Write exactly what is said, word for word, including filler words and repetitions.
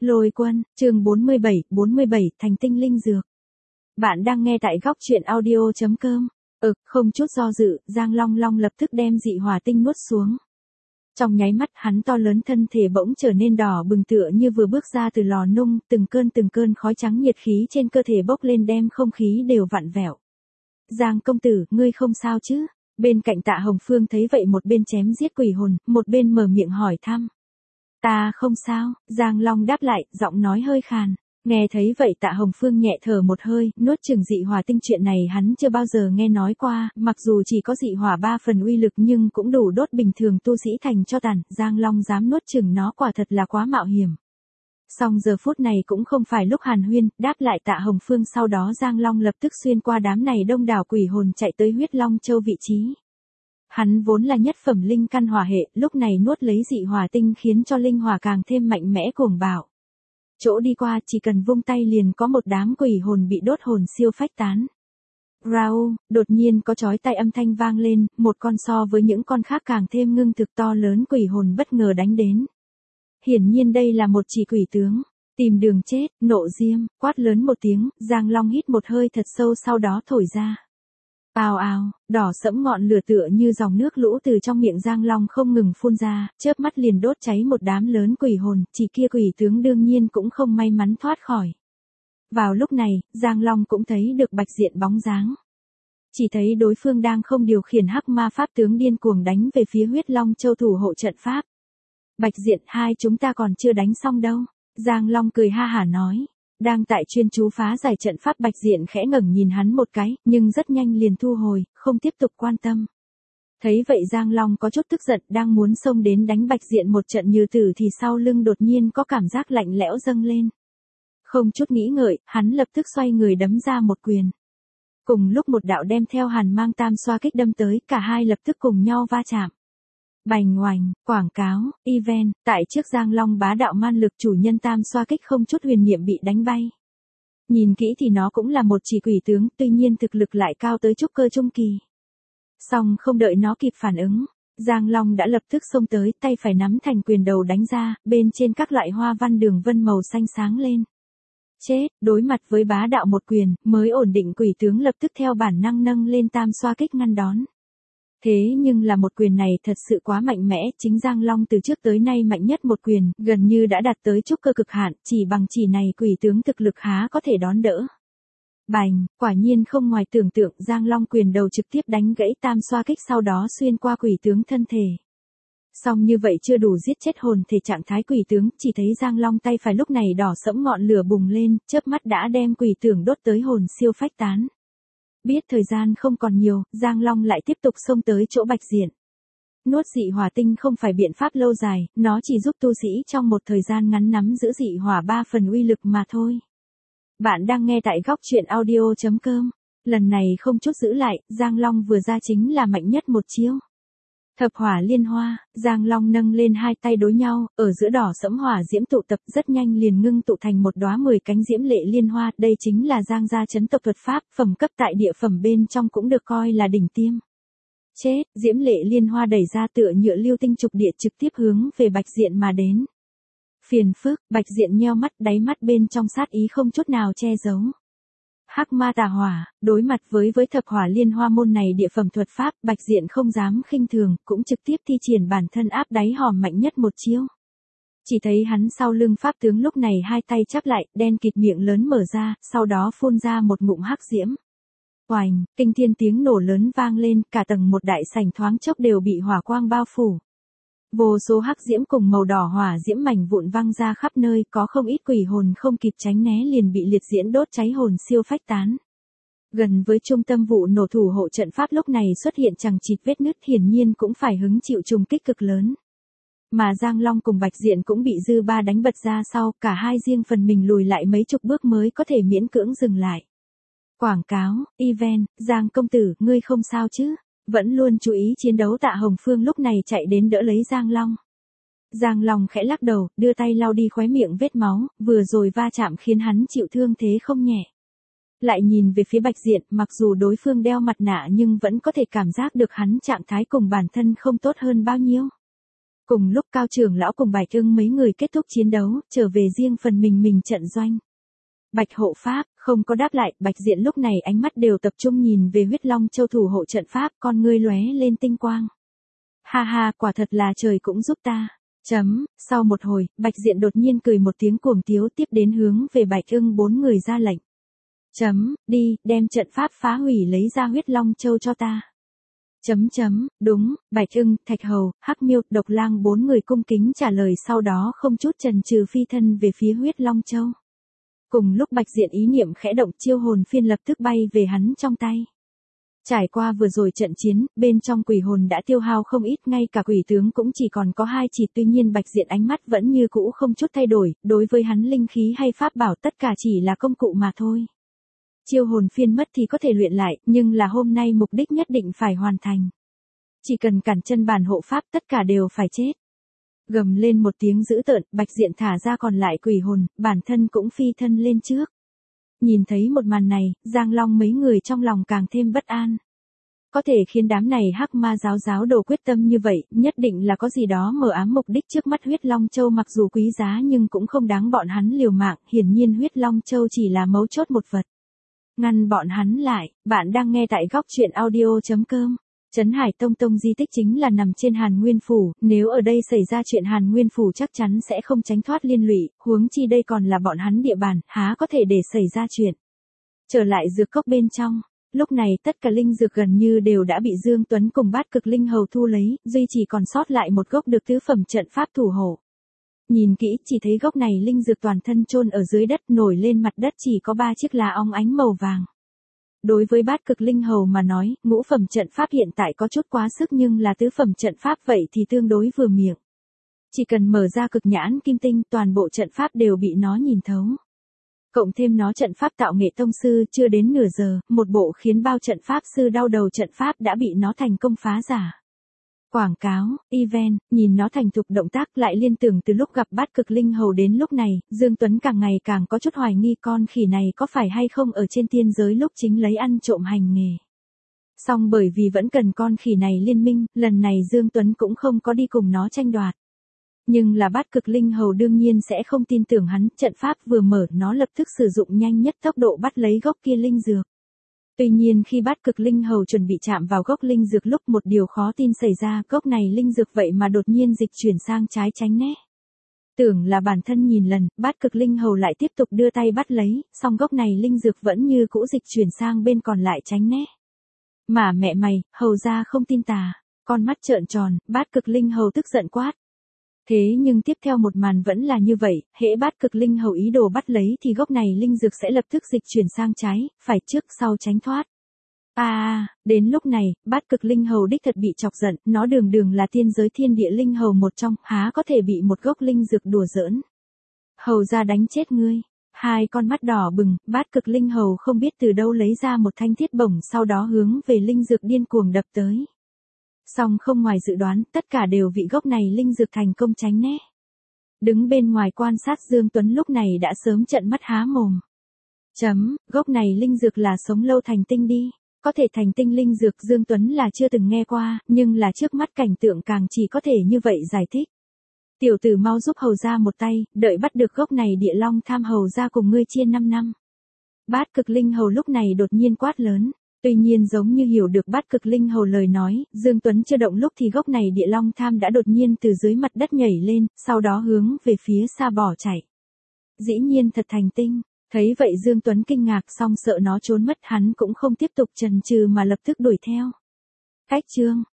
Lôi Quân, chương bốn mươi bảy, bốn mươi bảy, thành tinh linh dược. Bạn đang nghe tại góc truyện audio.com. Ừ, không chút do dự, Giang Long Long lập tức đem dị hỏa tinh nuốt xuống. Trong nháy mắt hắn to lớn thân thể bỗng trở nên đỏ bừng tựa như vừa bước ra từ lò nung, từng cơn từng cơn khói trắng nhiệt khí trên cơ thể bốc lên đem không khí đều vặn vẹo. Giang công tử, ngươi không sao chứ? Bên cạnh Tạ Hồng Phương thấy vậy một bên chém giết quỷ hồn, một bên mở miệng hỏi thăm. Ta không sao, Giang Long đáp lại, giọng nói hơi khàn. Nghe thấy vậy Tạ Hồng Phương nhẹ thở một hơi, nuốt chửng dị hỏa tinh chuyện này hắn chưa bao giờ nghe nói qua, mặc dù chỉ có dị hỏa ba phần uy lực nhưng cũng đủ đốt bình thường tu sĩ thành cho tàn, Giang Long dám nuốt chửng nó quả thật là quá mạo hiểm. Song giờ phút này cũng không phải lúc hàn huyên, đáp lại Tạ Hồng Phương sau đó Giang Long lập tức xuyên qua đám này đông đảo quỷ hồn chạy tới huyết Long Châu vị trí. Hắn vốn là nhất phẩm linh căn hỏa hệ, lúc này nuốt lấy dị hỏa tinh khiến cho linh hỏa càng thêm mạnh mẽ cuồng bạo. Chỗ đi qua chỉ cần vung tay liền có một đám quỷ hồn bị đốt hồn siêu phách tán. Rao, đột nhiên có chói tai âm thanh vang lên, một con so với những con khác càng thêm ngưng thực to lớn quỷ hồn bất ngờ đánh đến. Hiển nhiên đây là một chỉ quỷ tướng. Tìm đường chết, nộ diêm, quát lớn một tiếng, Giang Long hít một hơi thật sâu sau đó thổi ra. Ào ào, đỏ sẫm ngọn lửa tựa như dòng nước lũ từ trong miệng Giang Long không ngừng phun ra, chớp mắt liền đốt cháy một đám lớn quỷ hồn, chỉ kia quỷ tướng đương nhiên cũng không may mắn thoát khỏi. Vào lúc này, Giang Long cũng thấy được Bạch Diện bóng dáng. Chỉ thấy đối phương đang không điều khiển hắc ma pháp tướng điên cuồng đánh về phía huyết Long Châu thủ hộ trận pháp. Bạch Diện, hai chúng ta còn chưa đánh xong đâu. Giang Long cười ha hả nói. Đang tại chuyên chú phá giải trận pháp Bạch Diện khẽ ngẩng nhìn hắn một cái, nhưng rất nhanh liền thu hồi, không tiếp tục quan tâm. Thấy vậy Giang Long có chút tức giận đang muốn xông đến đánh Bạch Diện một trận như tử thì sau lưng đột nhiên có cảm giác lạnh lẽo dâng lên. Không chút nghĩ ngợi, hắn lập tức xoay người đấm ra một quyền. Cùng lúc một đạo đem theo hàn mang tam xoa kích đâm tới, cả hai lập tức cùng nhau va chạm. Bành oành, quảng cáo, event, tại trước Giang Long bá đạo man lực chủ nhân tam xoa kích không chút huyền niệm bị đánh bay. Nhìn kỹ thì nó cũng là một chỉ quỷ tướng, tuy nhiên thực lực lại cao tới trúc cơ trung kỳ. Song không đợi nó kịp phản ứng, Giang Long đã lập tức xông tới, tay phải nắm thành quyền đầu đánh ra, bên trên các loại hoa văn đường vân màu xanh sáng lên. Chết, đối mặt với bá đạo một quyền, mới ổn định quỷ tướng lập tức theo bản năng nâng lên tam xoa kích ngăn đón. Thế nhưng là một quyền này thật sự quá mạnh mẽ, chính Giang Long từ trước tới nay mạnh nhất một quyền, gần như đã đạt tới trúc cơ cực hạn, chỉ bằng chỉ này quỷ tướng thực lực há có thể đón đỡ. Bành, quả nhiên không ngoài tưởng tượng, Giang Long quyền đầu trực tiếp đánh gãy tam xoa kích sau đó xuyên qua quỷ tướng thân thể. Song như vậy chưa đủ giết chết hồn thể trạng thái quỷ tướng, chỉ thấy Giang Long tay phải lúc này đỏ sẫm ngọn lửa bùng lên, chớp mắt đã đem quỷ tướng đốt tới hồn siêu phách tán. Biết thời gian không còn nhiều, Giang Long lại tiếp tục xông tới chỗ Bạch Diện. Nuốt dị hỏa tinh không phải biện pháp lâu dài, nó chỉ giúp tu sĩ trong một thời gian ngắn nắm giữ dị hỏa ba phần uy lực mà thôi. Bạn đang nghe tại góc truyện audio.com. Lần này không chút giữ lại, Giang Long vừa ra chính là mạnh nhất một chiêu. Thập hỏa liên hoa, Giang Long nâng lên hai tay đối nhau, ở giữa đỏ sẫm hỏa diễm tụ tập rất nhanh liền ngưng tụ thành một đóa mười cánh diễm lệ liên hoa, đây chính là Giang gia chấn tộc thuật pháp, phẩm cấp tại địa phẩm bên trong cũng được coi là đỉnh tiêm. Chết, diễm lệ liên hoa đẩy ra tựa nhựa lưu tinh trục địa trực tiếp hướng về Bạch Diện mà đến. Phiền phức, Bạch Diện nheo mắt, đáy mắt bên trong sát ý không chút nào che giấu. Hắc ma tà hỏa, đối mặt với với thập hỏa liên hoa môn này địa phẩm thuật pháp, Bạch Diện không dám khinh thường, cũng trực tiếp thi triển bản thân áp đáy hòm mạnh nhất một chiêu. Chỉ thấy hắn sau lưng pháp tướng lúc này hai tay chắp lại, đen kịt miệng lớn mở ra, sau đó phun ra một ngụm hắc diễm. Oành, kinh thiên tiếng nổ lớn vang lên, cả tầng một đại sảnh thoáng chốc đều bị hỏa quang bao phủ. Vô số hắc diễm cùng màu đỏ hỏa diễm mảnh vụn văng ra khắp nơi, có không ít quỷ hồn không kịp tránh né liền bị liệt diễm đốt cháy hồn siêu phách tán. Gần với trung tâm vụ nổ thủ hộ trận pháp lúc này xuất hiện chằng chịt vết nứt, hiển nhiên cũng phải hứng chịu trùng kích cực lớn. Mà Giang Long cùng Bạch Diện cũng bị dư ba đánh bật ra sau, cả hai riêng phần mình lùi lại mấy chục bước mới có thể miễn cưỡng dừng lại. Quảng cáo, event, Giang công tử, ngươi không sao chứ? Vẫn luôn chú ý chiến đấu Tạ Hồng Phương lúc này chạy đến đỡ lấy Giang Long. Giang Long khẽ lắc đầu, đưa tay lau đi khóe miệng vết máu, vừa rồi va chạm khiến hắn chịu thương thế không nhẹ. Lại nhìn về phía Bạch Diện, mặc dù đối phương đeo mặt nạ nhưng vẫn có thể cảm giác được hắn trạng thái cùng bản thân không tốt hơn bao nhiêu. Cùng lúc Cao trưởng lão cùng Bạch Ưng mấy người kết thúc chiến đấu, trở về riêng phần mình mình trận doanh. Bạch hộ pháp, không có đáp lại, Bạch Diện lúc này ánh mắt đều tập trung nhìn về huyết long châu thủ hộ trận pháp, con ngươi lóe lên tinh quang. Ha ha, quả thật là trời cũng giúp ta. Chấm, sau một hồi, Bạch Diện đột nhiên cười một tiếng cuồng tiếu tiếp đến hướng về Bạch Ưng bốn người ra lệnh. Chấm, đi, đem trận pháp phá hủy lấy ra huyết long châu cho ta. Chấm chấm, đúng, Bạch Ưng, Thạch Hầu, Hắc Miêu, Độc Lang bốn người cung kính trả lời sau đó không chút chần chừ phi thân về phía huyết long châu. Cùng lúc Bạch Diện ý niệm khẽ động chiêu hồn phiên lập tức bay về hắn trong tay. Trải qua vừa rồi trận chiến, bên trong quỷ hồn đã tiêu hao không ít, ngay cả quỷ tướng cũng chỉ còn có hai chỉ, tuy nhiên Bạch Diện ánh mắt vẫn như cũ không chút thay đổi, đối với hắn linh khí hay pháp bảo tất cả chỉ là công cụ mà thôi. Chiêu hồn phiên mất thì có thể luyện lại, nhưng là hôm nay mục đích nhất định phải hoàn thành. Chỉ cần cản chân bản hộ pháp tất cả đều phải chết. Gầm lên một tiếng dữ tợn, Bạch Diện thả ra còn lại quỷ hồn, bản thân cũng phi thân lên trước. Nhìn thấy một màn này, Giang Long mấy người trong lòng càng thêm bất an. Có thể khiến đám này hắc ma giáo giáo đồ quyết tâm như vậy, nhất định là có gì đó mờ ám, mục đích trước mắt huyết long châu mặc dù quý giá nhưng cũng không đáng bọn hắn liều mạng, hiển nhiên huyết long châu chỉ là mấu chốt một vật. Ngăn bọn hắn lại, bạn đang nghe tại góc truyện audio chấm com. Trấn Hải Tông Tông di tích chính là nằm trên Hàn Nguyên Phủ, nếu ở đây xảy ra chuyện Hàn Nguyên Phủ chắc chắn sẽ không tránh thoát liên lụy, huống chi đây còn là bọn hắn địa bàn, há có thể để xảy ra chuyện. Trở lại dược cốc bên trong, lúc này tất cả linh dược gần như đều đã bị Dương Tuấn cùng Bát Cực Linh Hầu thu lấy, duy chỉ còn sót lại một gốc được tứ phẩm trận pháp thủ hộ. Nhìn kỹ, chỉ thấy gốc này linh dược toàn thân chôn ở dưới đất, nổi lên mặt đất chỉ có ba chiếc lá óng ánh màu vàng. Đối với Bát Cực Linh Hầu mà nói, ngũ phẩm trận pháp hiện tại có chút quá sức nhưng là tứ phẩm trận pháp vậy thì tương đối vừa miệng. Chỉ cần mở ra cực nhãn kim tinh, toàn bộ trận pháp đều bị nó nhìn thấu. Cộng thêm nó trận pháp tạo nghệ tông sư, chưa đến nửa giờ, một bộ khiến bao trận pháp sư đau đầu trận pháp đã bị nó thành công phá giả. Quảng cáo, event, nhìn nó thành thục động tác lại liên tưởng từ lúc gặp Bát Cực Linh Hầu đến lúc này, Dương Tuấn càng ngày càng có chút hoài nghi con khỉ này có phải hay không ở trên tiên giới lúc chính lấy ăn trộm hành nghề. Song bởi vì vẫn cần con khỉ này liên minh, lần này Dương Tuấn cũng không có đi cùng nó tranh đoạt. Nhưng là Bát Cực Linh Hầu đương nhiên sẽ không tin tưởng hắn, trận pháp vừa mở nó lập tức sử dụng nhanh nhất tốc độ bắt lấy gốc kia linh dược. Tuy nhiên khi Bát Cực Linh Hầu chuẩn bị chạm vào gốc linh dược lúc một điều khó tin xảy ra, gốc này linh dược vậy mà đột nhiên dịch chuyển sang trái tránh né. Tưởng là bản thân nhìn lần, Bát Cực Linh Hầu lại tiếp tục đưa tay bắt lấy, song gốc này linh dược vẫn như cũ dịch chuyển sang bên còn lại tránh né. Mà mẹ mày, hầu ra không tin tà, con mắt trợn tròn, Bát Cực Linh Hầu tức giận quát. Thế nhưng tiếp theo một màn vẫn là như vậy, hễ Bát Cực Linh Hầu ý đồ bắt lấy thì gốc này linh dược sẽ lập tức dịch chuyển sang trái, phải trước sau tránh thoát. À, đến lúc này, Bát Cực Linh Hầu đích thật bị chọc giận, nó đường đường là tiên giới thiên địa linh hầu một trong, há có thể bị một gốc linh dược đùa giỡn. Hầu ra đánh chết ngươi. Hai con mắt đỏ bừng, Bát Cực Linh Hầu không biết từ đâu lấy ra một thanh thiết bổng, sau đó hướng về linh dược điên cuồng đập tới. Song không ngoài dự đoán, tất cả đều bị gốc này linh dược thành công tránh né. Đứng bên ngoài quan sát Dương Tuấn lúc này đã sớm trợn mắt há mồm. Chấm, gốc này linh dược là sống lâu thành tinh đi. Có thể thành tinh linh dược Dương Tuấn là chưa từng nghe qua, nhưng là trước mắt cảnh tượng càng chỉ có thể như vậy giải thích. Tiểu tử mau giúp hầu ra một tay, đợi bắt được gốc này địa long tham hầu ra cùng ngươi chia năm năm. Bát Cực Linh Hầu lúc này đột nhiên quát lớn. Tuy nhiên giống như hiểu được Bát Cực Linh Hầu lời nói, Dương Tuấn chưa động lúc thì gốc này địa long tham đã đột nhiên từ dưới mặt đất nhảy lên, sau đó hướng về phía xa bỏ chạy. Dĩ nhiên thật thành tinh, thấy vậy Dương Tuấn kinh ngạc song sợ nó trốn mất hắn cũng không tiếp tục chần chừ mà lập tức đuổi theo. Cách chương,